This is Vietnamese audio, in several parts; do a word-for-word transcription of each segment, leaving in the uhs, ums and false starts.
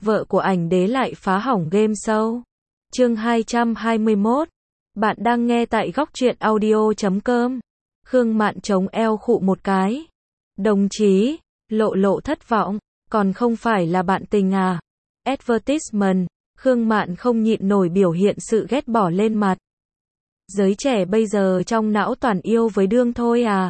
vợ của ảnh đế lại phá hỏng game show. Chương hai trăm hai mươi mốt. Bạn đang nghe tại góc truyện audio chấm com. Khương Mạn chống eo khụ một cái. Đồng chí, Lộ Lộ thất vọng, còn không phải là bạn tình à? Advertisement. Khương Mạn không nhịn nổi biểu hiện sự ghét bỏ lên mặt. Giới trẻ bây giờ trong não toàn yêu với đương thôi à?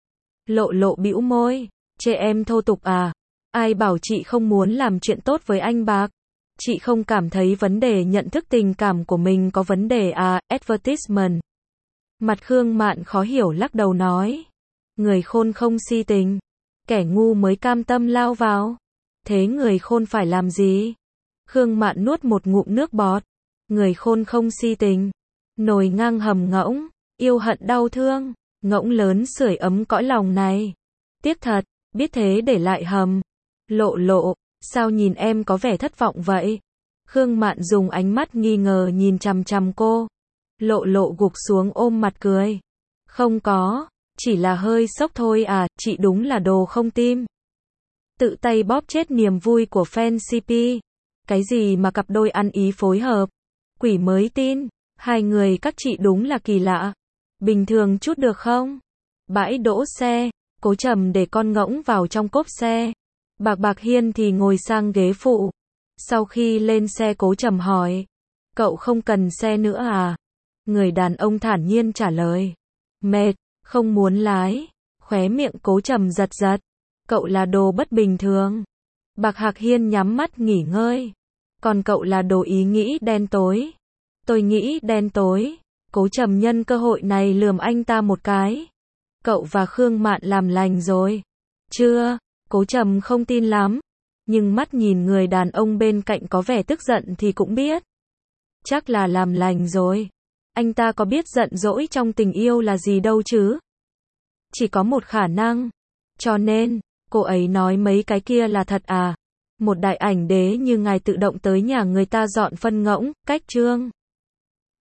Lộ Lộ bĩu môi, chê em thô tục à? Ai bảo chị không muốn làm chuyện tốt với anh Bạc? Chị không cảm thấy vấn đề nhận thức tình cảm của mình có vấn đề à? Advertisement. Mặt Khương Mạn khó hiểu lắc đầu nói. Người khôn không si tình, kẻ ngu mới cam tâm lao vào. Thế người khôn phải làm gì? Khương Mạn nuốt một ngụm nước bọt. Người khôn không si tình, nồi ngang hầm ngỗng, yêu hận đau thương, ngỗng lớn sưởi ấm cõi lòng này. Tiếc thật, biết thế để lại hầm. Lộ Lộ, sao nhìn em có vẻ thất vọng vậy? Khương Mạn dùng ánh mắt nghi ngờ nhìn chằm chằm cô. Lộ Lộ gục xuống ôm mặt cười. Không có, chỉ là hơi sốc thôi à, chị đúng là đồ không tim. Tự tay bóp chết niềm vui của fan xê pê. Cái gì mà cặp đôi ăn ý phối hợp? Quỷ mới tin, hai người các chị đúng là kỳ lạ. Bình thường chút được không? Bãi đỗ xe, Cố Trầm để con ngỗng vào trong cốp xe. Bạc Bạc Hiên thì ngồi sang ghế phụ. Sau khi lên xe Cố Trầm hỏi, cậu không cần xe nữa à? Người đàn ông thản nhiên trả lời, mệt, không muốn lái. Khóe miệng Cố Trầm giật giật, cậu là đồ bất bình thường. Bạc Hạc Hiên nhắm mắt nghỉ ngơi, còn cậu là đồ ý nghĩ đen tối. Tôi nghĩ đen tối. Cố Trầm nhân cơ hội này lườm anh ta một cái. Cậu và Khương Mạn làm lành rồi? Chưa. Cố Trầm không tin lắm, nhưng mắt nhìn người đàn ông bên cạnh có vẻ tức giận thì cũng biết. Chắc là làm lành rồi. Anh ta có biết giận dỗi trong tình yêu là gì đâu chứ? Chỉ có một khả năng. Cho nên, cô ấy nói mấy cái kia là thật à? Một đại ảnh đế như ngài tự động tới nhà người ta dọn phân ngỗng, cách trương.